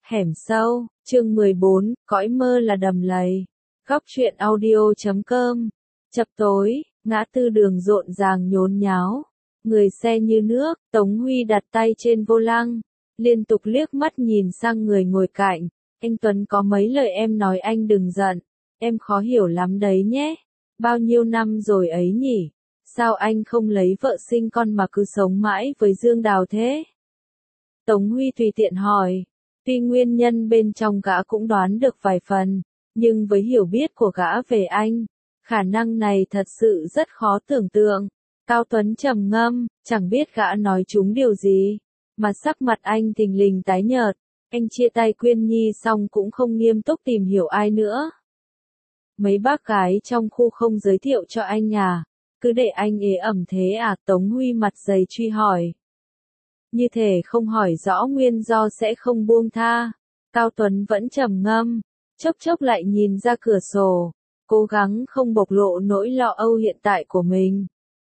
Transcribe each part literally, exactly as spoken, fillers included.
Hẻm sâu, chương mười bốn, cõi mơ là đầm lầy. Góc truyện audio chấm com. Chập tối, ngã tư đường rộn ràng nhốn nháo. Người xe như nước, Tống Huy đặt tay trên vô lăng, liên tục liếc mắt nhìn sang người ngồi cạnh. Anh Tuấn có mấy lời em nói anh đừng giận, em khó hiểu lắm đấy nhé. Bao nhiêu năm rồi ấy nhỉ? Sao anh không lấy vợ sinh con mà cứ sống mãi với Dương Đào thế? Tống Huy tùy tiện hỏi. Tuy nguyên nhân bên trong gã cũng đoán được vài phần, nhưng với hiểu biết của gã về anh, khả năng này thật sự rất khó tưởng tượng. Cao Tuấn trầm ngâm, chẳng biết gã nói trúng điều gì, mà sắc mặt anh thình lình tái nhợt. Anh chia tay Quyên Nhi xong cũng không nghiêm túc tìm hiểu ai nữa. Mấy bác gái trong khu không giới thiệu cho anh à? Cứ để anh ế ẩm thế à? Tống Huy mặt dày truy hỏi. Như thể không hỏi rõ nguyên do sẽ không buông tha. Cao Tuấn vẫn trầm ngâm, chốc chốc lại nhìn ra cửa sổ, cố gắng không bộc lộ nỗi lo âu hiện tại của mình.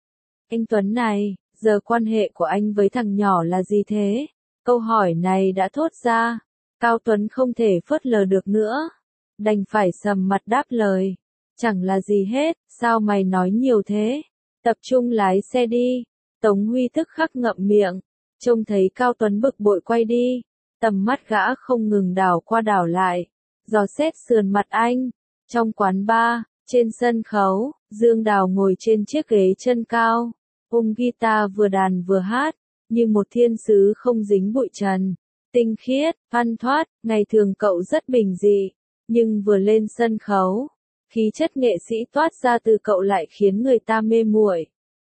Anh Tuấn này, giờ quan hệ của anh với thằng nhỏ là gì thế? Câu hỏi này đã thốt ra, Cao Tuấn không thể phớt lờ được nữa, đành phải sầm mặt đáp lời. Chẳng là gì hết, sao mày nói nhiều thế? Tập trung lái xe đi. Tống Huy tức khắc ngậm miệng. Trông thấy Cao Tuấn bực bội quay đi, tầm mắt gã không ngừng đảo qua đảo lại, dò xét sườn mặt anh. Trong quán bar, trên sân khấu, Dương Đào ngồi trên chiếc ghế chân cao, ôm guitar vừa đàn vừa hát, như một thiên sứ không dính bụi trần, tinh khiết, thoăn thoắt. Ngày thường cậu rất bình dị, nhưng vừa lên sân khấu, khí chất nghệ sĩ toát ra từ cậu lại khiến người ta mê muội.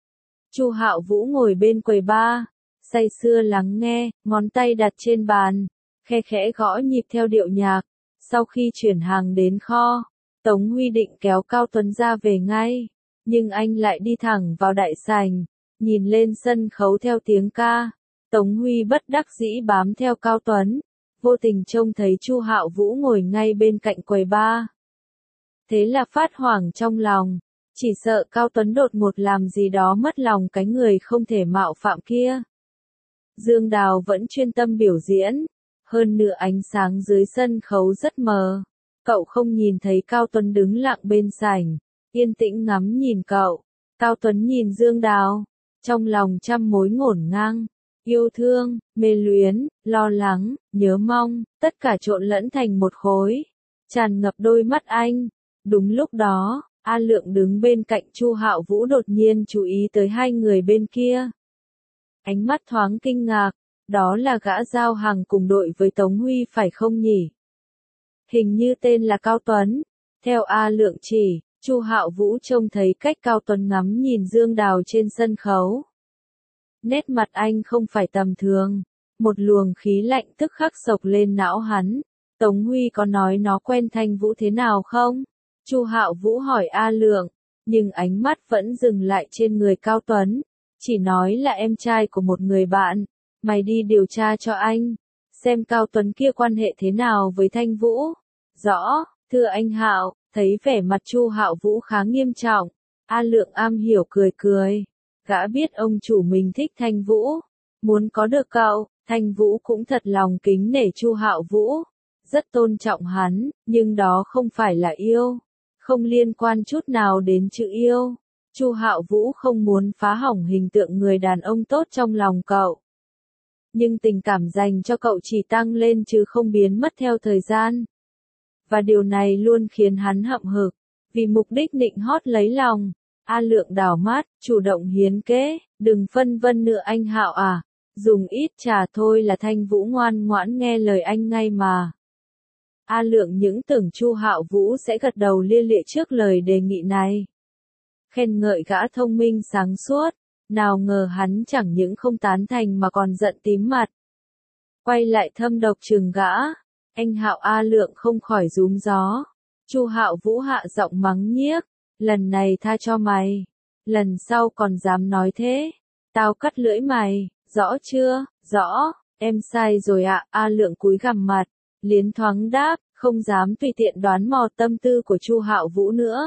Chu Hạo Vũ ngồi bên quầy bar, say sưa lắng nghe, ngón tay đặt trên bàn, khe khẽ gõ nhịp theo điệu nhạc. Sau khi chuyển hàng đến kho, Tống Huy định kéo Cao Tuấn ra về ngay, nhưng anh lại đi thẳng vào đại sảnh, nhìn lên sân khấu theo tiếng ca. Tống Huy bất đắc dĩ bám theo Cao Tuấn, vô tình trông thấy Chu Hạo Vũ ngồi ngay bên cạnh quầy bar. Thế là phát hoảng trong lòng, chỉ sợ Cao Tuấn đột ngột làm gì đó mất lòng cái người không thể mạo phạm kia. Dương Đào vẫn chuyên tâm biểu diễn, hơn nữa ánh sáng dưới sân khấu rất mờ. Cậu không nhìn thấy Cao Tuấn đứng lặng bên sảnh, yên tĩnh ngắm nhìn cậu. Cao Tuấn nhìn Dương Đào, trong lòng trăm mối ngổn ngang, yêu thương, mê luyến, lo lắng, nhớ mong, tất cả trộn lẫn thành một khối, tràn ngập đôi mắt anh. Đúng lúc đó, A Lượng đứng bên cạnh Chu Hạo Vũ đột nhiên chú ý tới hai người bên kia. Ánh mắt thoáng kinh ngạc, đó là gã giao hàng cùng đội với Tống Huy phải không nhỉ? Hình như tên là Cao Tuấn. Theo A Lượng chỉ, Chu Hạo Vũ trông thấy cách Cao Tuấn ngắm nhìn Dương Đào trên sân khấu. Nét mặt anh không phải tầm thường, một luồng khí lạnh tức khắc sộc lên não hắn. Tống Huy có nói nó quen Thanh Vũ thế nào không? Chu Hạo Vũ hỏi A Lượng, nhưng ánh mắt vẫn dừng lại trên người Cao Tuấn. Chỉ nói là em trai của một người bạn, mày đi điều tra cho anh, xem Cao Tuấn kia quan hệ thế nào với Thanh Vũ. Rõ, thưa anh Hạo. Thấy vẻ mặt Chu Hạo Vũ khá nghiêm trọng, A Lượng am hiểu cười cười. Gã biết ông chủ mình thích Thanh Vũ, muốn có được cậu. Thanh Vũ cũng thật lòng kính nể Chu Hạo Vũ, rất tôn trọng hắn, nhưng đó không phải là yêu, không liên quan chút nào đến chữ yêu. Chu Hạo Vũ không muốn phá hỏng hình tượng người đàn ông tốt trong lòng cậu. Nhưng tình cảm dành cho cậu chỉ tăng lên chứ không biến mất theo thời gian. Và điều này luôn khiến hắn hậm hực, vì mục đích nịnh hót lấy lòng. A Lượng đảo mắt, chủ động hiến kế, đừng phân vân nữa anh Hạo à, dùng ít trà thôi là Thanh Vũ ngoan ngoãn nghe lời anh ngay mà. A Lượng những tưởng Chu Hạo Vũ sẽ gật đầu lia lịa trước lời đề nghị này, khen ngợi gã thông minh sáng suốt, nào ngờ hắn chẳng những không tán thành mà còn giận tím mặt. Quay lại thâm độc trừng gã, anh Hạo. A Lượng không khỏi rúm gió. Chu Hạo Vũ hạ giọng mắng nhiếc, lần này tha cho mày, lần sau còn dám nói thế, tao cắt lưỡi mày, rõ chưa? Rõ, em sai rồi ạ. A Lượng cúi gằm mặt, liến thoáng đáp, không dám tùy tiện đoán mò tâm tư của Chu Hạo Vũ nữa.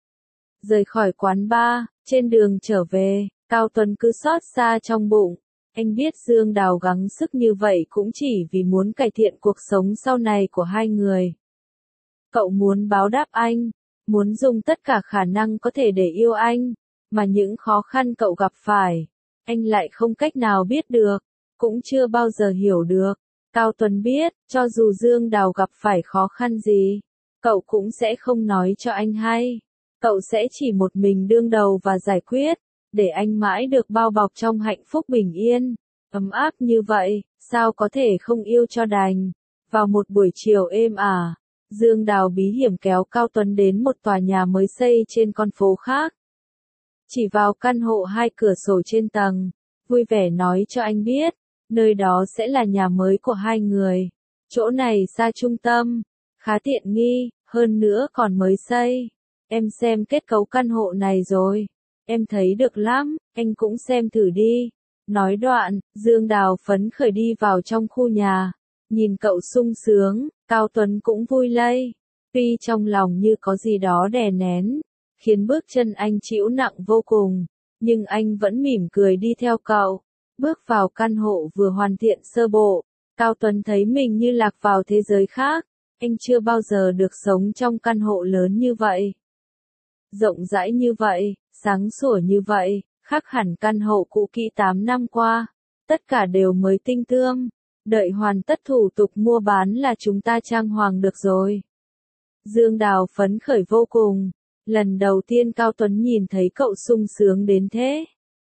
Rời khỏi quán bar, trên đường trở về, Cao Tuấn cứ xót xa trong bụng. Anh biết Dương Đào gắng sức như vậy cũng chỉ vì muốn cải thiện cuộc sống sau này của hai người. Cậu muốn báo đáp anh, muốn dùng tất cả khả năng có thể để yêu anh, mà những khó khăn cậu gặp phải, anh lại không cách nào biết được, cũng chưa bao giờ hiểu được. Cao Tuấn biết, cho dù Dương Đào gặp phải khó khăn gì, cậu cũng sẽ không nói cho anh hay. Cậu sẽ chỉ một mình đương đầu và giải quyết, để anh mãi được bao bọc trong hạnh phúc bình yên, ấm áp như vậy, sao có thể không yêu cho đành. Vào một buổi chiều êm ả, Dương Đào bí hiểm kéo Cao Tuấn đến một tòa nhà mới xây trên con phố khác. Chỉ vào căn hộ hai cửa sổ trên tầng, vui vẻ nói cho anh biết, nơi đó sẽ là nhà mới của hai người. Chỗ này xa trung tâm, khá tiện nghi, hơn nữa còn mới xây. Em xem kết cấu căn hộ này rồi. Em thấy được lắm, anh cũng xem thử đi. Nói đoạn, Dương Đào phấn khởi đi vào trong khu nhà. Nhìn cậu sung sướng, Cao Tuấn cũng vui lây. Tuy trong lòng như có gì đó đè nén, khiến bước chân anh chịu nặng vô cùng, nhưng anh vẫn mỉm cười đi theo cậu. Bước vào căn hộ vừa hoàn thiện sơ bộ, Cao Tuấn thấy mình như lạc vào thế giới khác. Anh chưa bao giờ được sống trong căn hộ lớn như vậy. Rộng rãi như vậy, sáng sủa như vậy, khác hẳn căn hộ cũ kỹ tám năm qua. Tất cả đều mới tinh tươm. Đợi hoàn tất thủ tục mua bán là chúng ta trang hoàng được rồi. Dương Đào phấn khởi vô cùng. Lần đầu tiên Cao Tuấn nhìn thấy cậu sung sướng đến thế.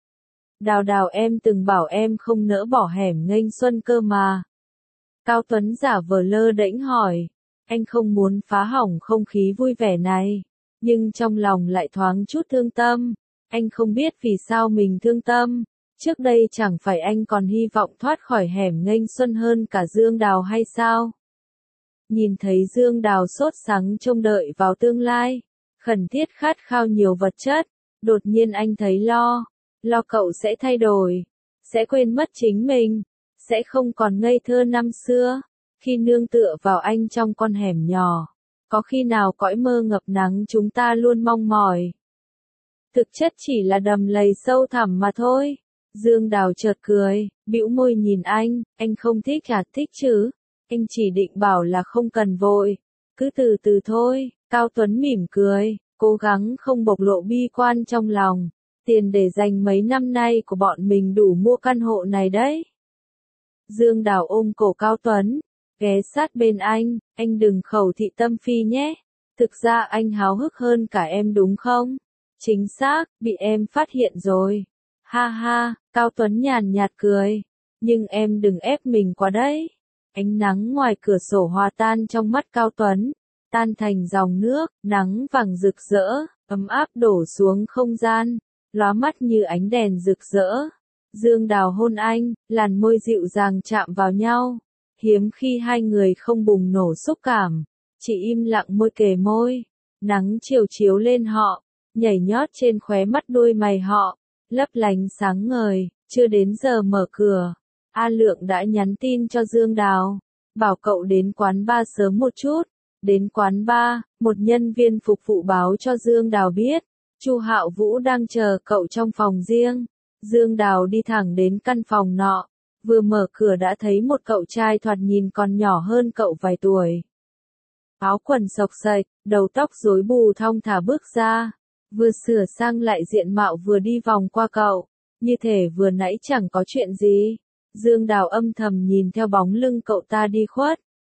Đào Đào, em từng bảo em không nỡ bỏ hẻm nghênh xuân cơ mà. Cao Tuấn giả vờ lơ đễnh hỏi. Anh không muốn phá hỏng không khí vui vẻ này, nhưng trong lòng lại thoáng chút thương tâm. Anh không biết vì sao mình thương tâm. Trước đây chẳng phải anh còn hy vọng thoát khỏi hẻm nghênh xuân hơn cả Dương Đào hay sao? Nhìn thấy Dương Đào sốt sắng trông đợi vào tương lai, khẩn thiết khát khao nhiều vật chất, đột nhiên anh thấy lo, lo cậu sẽ thay đổi, sẽ quên mất chính mình, sẽ không còn ngây thơ năm xưa, khi nương tựa vào anh trong con hẻm nhỏ. Có khi nào cõi mơ ngập nắng chúng ta luôn mong mỏi, thực chất chỉ là đầm lầy sâu thẳm mà thôi. Dương Đào chợt cười, bĩu môi nhìn anh, anh không thích à? Thích chứ, anh chỉ định bảo là không cần vội, cứ từ từ thôi. Cao Tuấn mỉm cười, cố gắng không bộc lộ bi quan trong lòng. Tiền để dành mấy năm nay của bọn mình đủ mua căn hộ này đấy. Dương Đào ôm cổ Cao Tuấn, ghé sát bên anh, anh đừng khẩu thị tâm phi nhé. Thực ra anh háo hức hơn cả em đúng không? Chính xác, bị em phát hiện rồi. Ha ha, Cao Tuấn nhàn nhạt cười. Nhưng em đừng ép mình quá đấy. Ánh nắng ngoài cửa sổ hòa tan trong mắt Cao Tuấn, tan thành dòng nước, nắng vàng rực rỡ, ấm áp đổ xuống không gian, lóa mắt như ánh đèn rực rỡ. Dương Đào hôn anh, làn môi dịu dàng chạm vào nhau. Hiếm khi hai người không bùng nổ xúc cảm, chỉ im lặng môi kề môi. Nắng chiều chiếu lên họ, nhảy nhót trên khóe mắt đôi mày họ, lấp lánh sáng ngời. Chưa đến giờ mở cửa, A Lượng đã nhắn tin cho Dương Đào, bảo cậu đến quán bar sớm một chút. Đến quán bar, một nhân viên phục vụ báo cho Dương Đào biết, Chu Hạo Vũ đang chờ cậu trong phòng riêng. Dương Đào đi thẳng đến căn phòng nọ, vừa mở cửa đã thấy một cậu trai thoạt nhìn còn nhỏ hơn cậu vài tuổi. Áo quần xộc xệch, đầu tóc rối bù thong thả bước ra, vừa sửa sang lại diện mạo vừa đi vòng qua cậu, như thể vừa nãy chẳng có chuyện gì. Dương Đào âm thầm nhìn theo bóng lưng cậu ta đi khuất,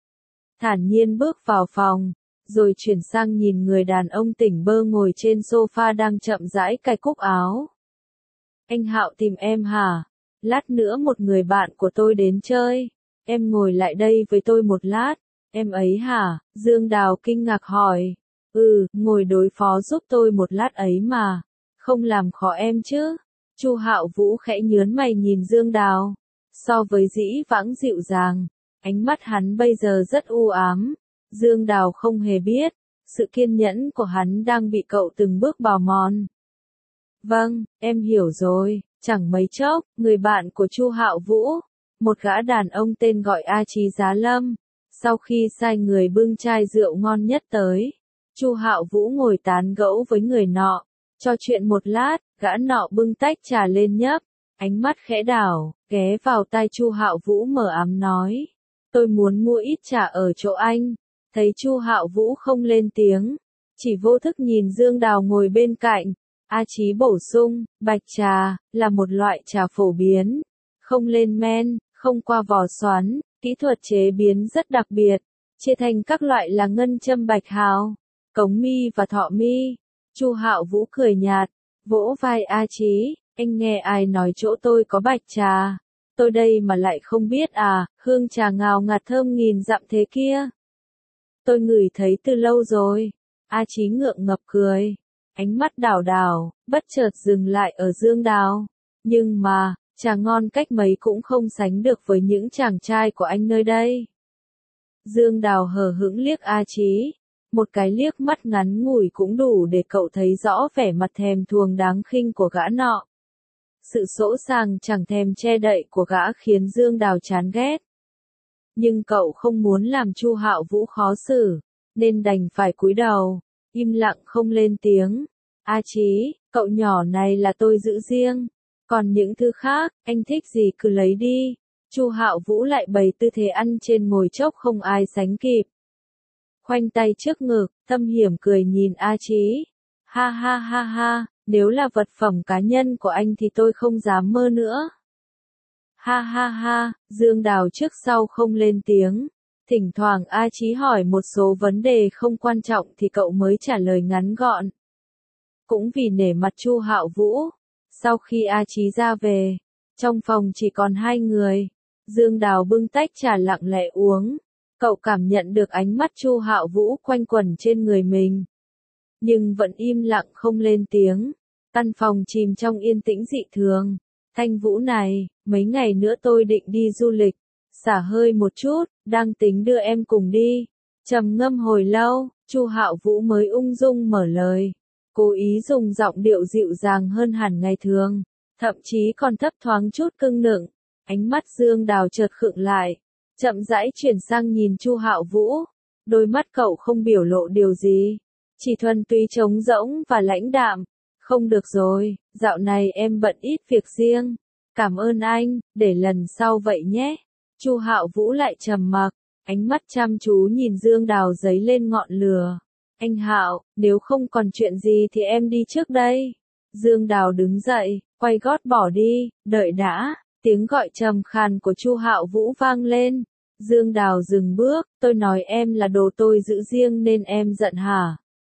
thản nhiên bước vào phòng, rồi chuyển sang nhìn người đàn ông tỉnh bơ ngồi trên sofa đang chậm rãi cài cúc áo. Anh Hạo tìm em hả? Lát nữa một người bạn của tôi đến chơi, em ngồi lại đây với tôi một lát. Em ấy hả? Dương Đào kinh ngạc hỏi. Ừ, ngồi đối phó giúp tôi một lát ấy mà, không làm khó em chứ? Chu Hạo Vũ khẽ nhướng mày nhìn Dương Đào. So với dĩ vãng dịu dàng, ánh mắt hắn bây giờ rất u ám. Dương Đào không hề biết, sự kiên nhẫn của hắn đang bị cậu từng bước bào mòn. Vâng, em hiểu rồi. Chẳng mấy chốc, người bạn của Chu Hạo Vũ, một gã đàn ông tên gọi A Chí Giá Lâm, sau khi sai người bưng chai rượu ngon nhất tới, Chu Hạo Vũ ngồi tán gẫu với người nọ, trò chuyện một lát, gã nọ bưng tách trà lên nhấp, ánh mắt khẽ đảo, ghé vào tai Chu Hạo Vũ mờ ám nói, tôi muốn mua ít trà ở chỗ anh. Thấy Chu Hạo Vũ không lên tiếng, chỉ vô thức nhìn Dương Đào ngồi bên cạnh, A Chí bổ sung, bạch trà, là một loại trà phổ biến, không lên men, không qua vò xoắn, kỹ thuật chế biến rất đặc biệt, chia thành các loại là ngân châm bạch hào, cống mi và thọ mi. Chu Hạo Vũ cười nhạt, vỗ vai A Chí, anh nghe ai nói chỗ tôi có bạch trà, tôi đây mà lại không biết à, hương trà ngào ngạt thơm nghìn dặm thế kia. Tôi ngửi thấy từ lâu rồi. A Chí ngượng ngập cười, ánh mắt đảo đảo, bất chợt dừng lại ở Dương Đào. Nhưng mà, trà ngon cách mấy cũng không sánh được với những chàng trai của anh nơi đây. Dương Đào hờ hững liếc A Chí, một cái liếc mắt ngắn ngủi cũng đủ để cậu thấy rõ vẻ mặt thèm thuồng đáng khinh của gã nọ. Sự sỗ sàng chẳng thèm che đậy của gã khiến Dương Đào chán ghét. Nhưng cậu không muốn làm Chu Hạo Vũ khó xử, nên đành phải cúi đầu, im lặng không lên tiếng. A Chí, cậu nhỏ này là tôi giữ riêng, còn những thứ khác, anh thích gì cứ lấy đi. Chu Hạo Vũ lại bày tư thế ăn trên ngồi chốc không ai sánh kịp. Khoanh tay trước ngực, thâm hiểm cười nhìn A Chí. Ha ha ha ha, nếu là vật phẩm cá nhân của anh thì tôi không dám mơ nữa. Ha ha ha, Dương Đào trước sau không lên tiếng. Thỉnh thoảng A Chí hỏi một số vấn đề không quan trọng thì cậu mới trả lời ngắn gọn. Cũng vì nể mặt Chu Hạo Vũ, sau khi A Chí ra về, trong phòng chỉ còn hai người. Dương Đào bưng tách trà lặng lẽ uống. Cậu cảm nhận được ánh mắt Chu Hạo Vũ quanh quẩn trên người mình, nhưng vẫn im lặng không lên tiếng. Căn phòng chìm trong yên tĩnh dị thường. Thanh Vũ này, mấy ngày nữa tôi định đi du lịch, xả hơi một chút, đang tính đưa em cùng đi. Trầm ngâm hồi lâu, Chu Hạo Vũ mới ung dung mở lời, cố ý dùng giọng điệu dịu dàng hơn hẳn ngày thường, thậm chí còn thấp thoáng chút cưng nựng. Ánh mắt Dương Đào chợt khựng lại, chậm rãi chuyển sang nhìn Chu Hạo Vũ. Đôi mắt cậu không biểu lộ điều gì, chỉ thuần túy trống rỗng và lãnh đạm. Không được rồi, dạo này em bận ít việc riêng. Cảm ơn anh, để lần sau vậy nhé. Chu Hạo Vũ lại trầm mặc, ánh mắt chăm chú nhìn Dương Đào dấy lên ngọn lửa. Anh Hạo, nếu không còn chuyện gì thì em đi trước đây. Dương Đào đứng dậy, quay gót bỏ đi, đợi đã. Tiếng gọi trầm khàn của Chu Hạo Vũ vang lên. Dương Đào dừng bước, tôi nói em là đồ tôi giữ riêng nên em giận hả?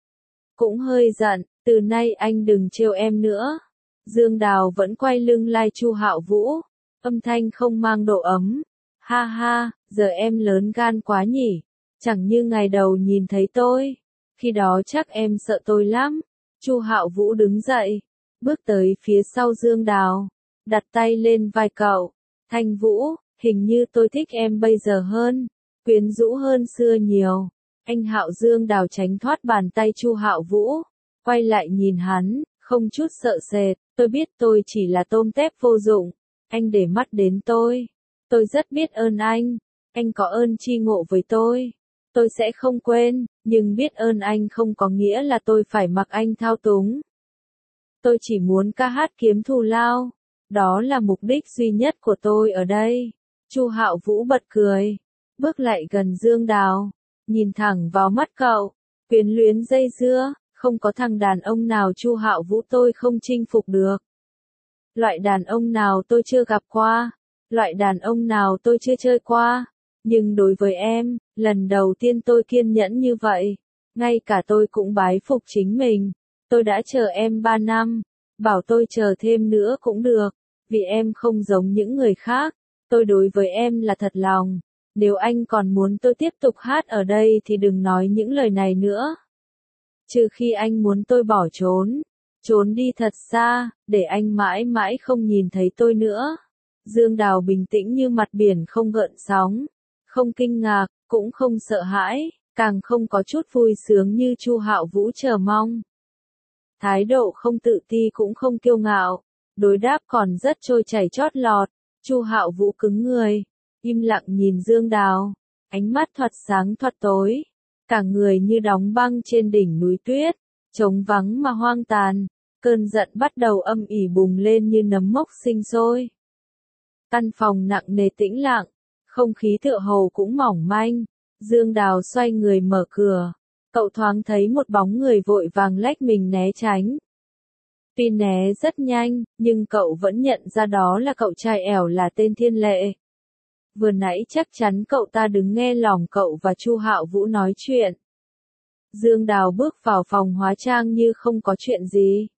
Cũng hơi giận, từ nay anh đừng trêu em nữa. Dương Đào vẫn quay lưng lai Chu Hạo Vũ, âm thanh không mang độ ấm. Ha ha, giờ em lớn gan quá nhỉ, chẳng như ngày đầu nhìn thấy tôi. Khi đó chắc em sợ tôi lắm. Chu Hạo Vũ đứng dậy, bước tới phía sau Dương Đào, đặt tay lên vai cậu. Thanh Vũ, hình như tôi thích em bây giờ hơn, quyến rũ hơn xưa nhiều. Anh Hạo. Dương Đào tránh thoát bàn tay Chu Hạo Vũ, quay lại nhìn hắn, không chút sợ sệt. Tôi biết tôi chỉ là tôm tép vô dụng, anh để mắt đến tôi. Tôi rất biết ơn anh, anh có ơn tri ngộ với tôi. Tôi sẽ không quên, nhưng biết ơn anh không có nghĩa là tôi phải mặc anh thao túng. Tôi chỉ muốn ca hát kiếm thù lao, đó là mục đích duy nhất của tôi ở đây. Chu Hạo Vũ bật cười, bước lại gần Dương Đào, nhìn thẳng vào mắt cậu, quyến luyến dây dưa. Không có thằng đàn ông nào Chu Hạo Vũ tôi không chinh phục được. Loại đàn ông nào tôi chưa gặp qua, loại đàn ông nào tôi chưa chơi qua. Nhưng đối với em, lần đầu tiên tôi kiên nhẫn như vậy. Ngay cả tôi cũng bái phục chính mình. Tôi đã chờ em ba năm, bảo tôi chờ thêm nữa cũng được. Vì em không giống những người khác, tôi đối với em là thật lòng. Nếu anh còn muốn tôi tiếp tục hát ở đây thì đừng nói những lời này nữa. Trừ khi anh muốn tôi bỏ trốn, trốn đi thật xa, để anh mãi mãi không nhìn thấy tôi nữa. Dương Đào bình tĩnh như mặt biển không gợn sóng, không kinh ngạc, cũng không sợ hãi, càng không có chút vui sướng như Chu Hạo Vũ chờ mong. Thái độ không tự ti cũng không kiêu ngạo, đối đáp còn rất trôi chảy chót lọt. Chu Hạo Vũ cứng người, im lặng nhìn Dương Đào, ánh mắt thoạt sáng thoạt tối. Cả người như đóng băng trên đỉnh núi tuyết, trống vắng mà hoang tàn. Cơn giận bắt đầu âm ỉ bùng lên như nấm mốc sinh sôi. Căn phòng nặng nề tĩnh lặng, không khí tựa hồ cũng mỏng manh. Dương Đào xoay người mở cửa. Cậu thoáng thấy một bóng người vội vàng lách mình né tránh. Tuy né rất nhanh, nhưng cậu vẫn nhận ra đó là cậu trai ẻo là tên Thiên Lệ. Vừa nãy chắc chắn cậu ta đứng nghe lỏng cậu và Chu Hạo Vũ nói chuyện. Dương Đào bước vào phòng hóa trang như không có chuyện gì.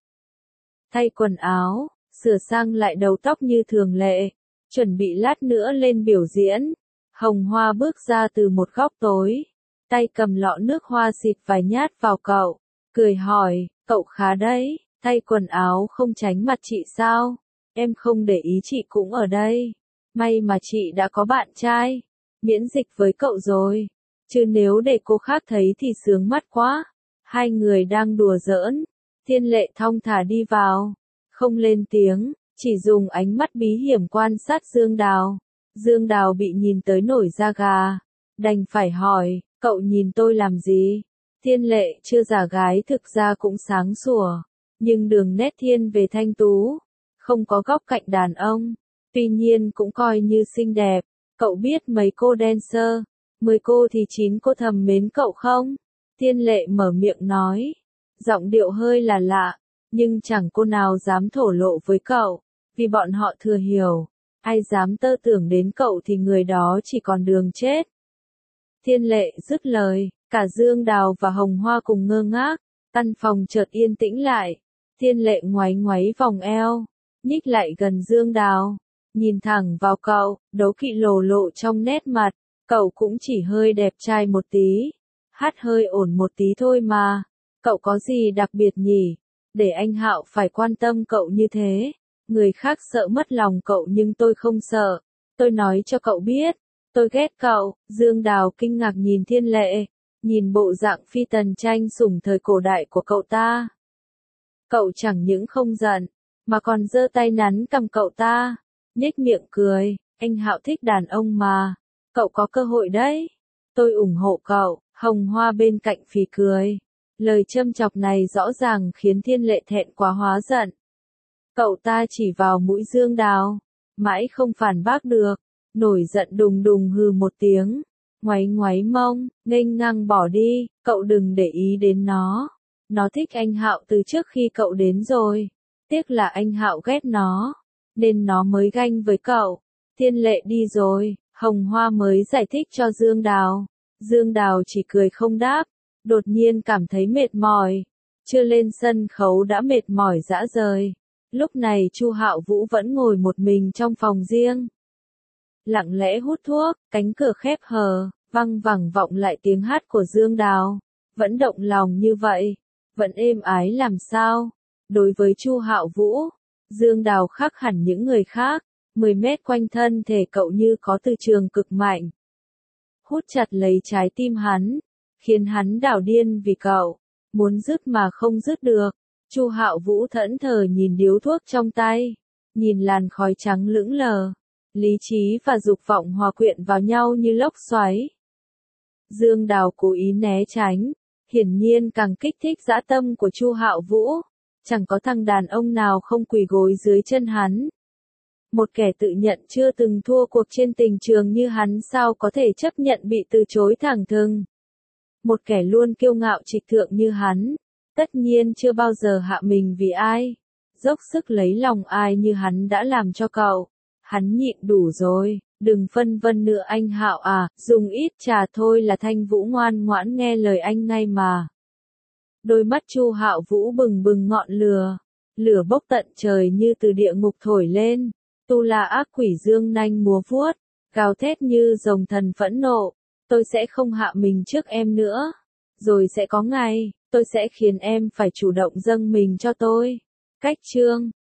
Thay quần áo, sửa sang lại đầu tóc như thường lệ, chuẩn bị lát nữa lên biểu diễn. Hồng Hoa bước ra từ một góc tối, tay cầm lọ nước hoa xịt vài nhát vào cậu, cười hỏi, cậu khá đấy, thay quần áo không tránh mặt chị sao? Em không để ý chị cũng ở đây. May mà chị đã có bạn trai, miễn dịch với cậu rồi. Chứ nếu để cô khác thấy thì sướng mắt quá. Hai người đang đùa giỡn. Thiên Lệ thong thả đi vào, không lên tiếng, chỉ dùng ánh mắt bí hiểm quan sát Dương Đào. Dương Đào bị nhìn tới nổi da gà, đành phải hỏi, cậu nhìn tôi làm gì? Thiên Lệ chưa giả gái thực ra cũng sáng sủa, nhưng đường nét thiên về thanh tú, không có góc cạnh đàn ông, tuy nhiên cũng coi như xinh đẹp. Cậu biết mấy cô dancer, mười cô thì chín cô thầm mến cậu không? Thiên Lệ mở miệng nói, giọng điệu hơi là lạ, nhưng chẳng cô nào dám thổ lộ với cậu, vì bọn họ thừa hiểu, ai dám tơ tưởng đến cậu thì người đó chỉ còn đường chết. Thiên Lệ dứt lời, cả Dương Đào và Hồng Hoa cùng ngơ ngác, căn phòng chợt yên tĩnh lại. Thiên Lệ ngoáy ngoáy vòng eo, nhích lại gần Dương Đào, nhìn thẳng vào cậu, đố kỵ lồ lộ trong nét mặt, cậu cũng chỉ hơi đẹp trai một tí, hát hơi ổn một tí thôi mà, cậu có gì đặc biệt nhỉ, để anh Hạo phải quan tâm cậu như thế. Người khác sợ mất lòng cậu nhưng tôi không sợ, tôi nói cho cậu biết, tôi ghét cậu. Dương Đào kinh ngạc nhìn Thiên Lệ, nhìn bộ dạng phi tần tranh sủng thời cổ đại của cậu ta. Cậu chẳng những không giận, mà còn giơ tay nắn cằm cậu ta, nhếch miệng cười, anh Hạo thích đàn ông mà, cậu có cơ hội đấy, tôi ủng hộ cậu. Hồng Hoa bên cạnh phì cười, lời châm chọc này rõ ràng khiến Thiên Lệ thẹn quá hóa giận. Cậu ta chỉ vào mũi Dương Đào, mãi không phản bác được, nổi giận đùng đùng hừ một tiếng, ngoáy ngoáy mông, nghênh ngang bỏ đi, cậu đừng để ý đến nó. Nó thích anh Hạo từ trước khi cậu đến rồi, tiếc là anh Hạo ghét nó, nên nó mới ganh với cậu. Thiên Lệ đi rồi, Hồng Hoa mới giải thích cho Dương Đào. Dương Đào chỉ cười không đáp, đột nhiên cảm thấy mệt mỏi, chưa lên sân khấu đã mệt mỏi rã rời. Lúc này Chu Hạo Vũ vẫn ngồi một mình trong phòng riêng, lặng lẽ hút thuốc, cánh cửa khép hờ, văng vẳng vọng lại tiếng hát của Dương Đào. Vẫn động lòng như vậy, vẫn êm ái làm sao? Đối với Chu Hạo Vũ, Dương Đào khác hẳn những người khác, mười mét quanh thân thể cậu như có từ trường cực mạnh, hút chặt lấy trái tim hắn, khiến hắn đảo điên vì cậu, muốn dứt mà không dứt được. Chu Hạo Vũ thẫn thờ nhìn điếu thuốc trong tay, nhìn làn khói trắng lững lờ, lý trí và dục vọng hòa quyện vào nhau như lốc xoáy. Dương Đào cố ý né tránh, hiển nhiên càng kích thích dã tâm của Chu Hạo Vũ, chẳng có thằng đàn ông nào không quỳ gối dưới chân hắn. Một kẻ tự nhận chưa từng thua cuộc trên tình trường như hắn sao có thể chấp nhận bị từ chối thẳng thừng. Một kẻ luôn kiêu ngạo trịch thượng như hắn, tất nhiên chưa bao giờ hạ mình vì ai, dốc sức lấy lòng ai như hắn đã làm cho cậu. Hắn nhịn đủ rồi, đừng phân vân nữa anh Hạo à, dùng ít trà thôi là Thanh Vũ ngoan ngoãn nghe lời anh ngay mà. Đôi mắt Chu Hạo Vũ bừng bừng ngọn lửa, lửa bốc tận trời như từ địa ngục thổi lên. Tu La ác quỷ dương nanh múa vuốt, gào thét như rồng thần phẫn nộ, tôi sẽ không hạ mình trước em nữa, rồi sẽ có ngày, tôi sẽ khiến em phải chủ động dâng mình cho tôi. Cách chương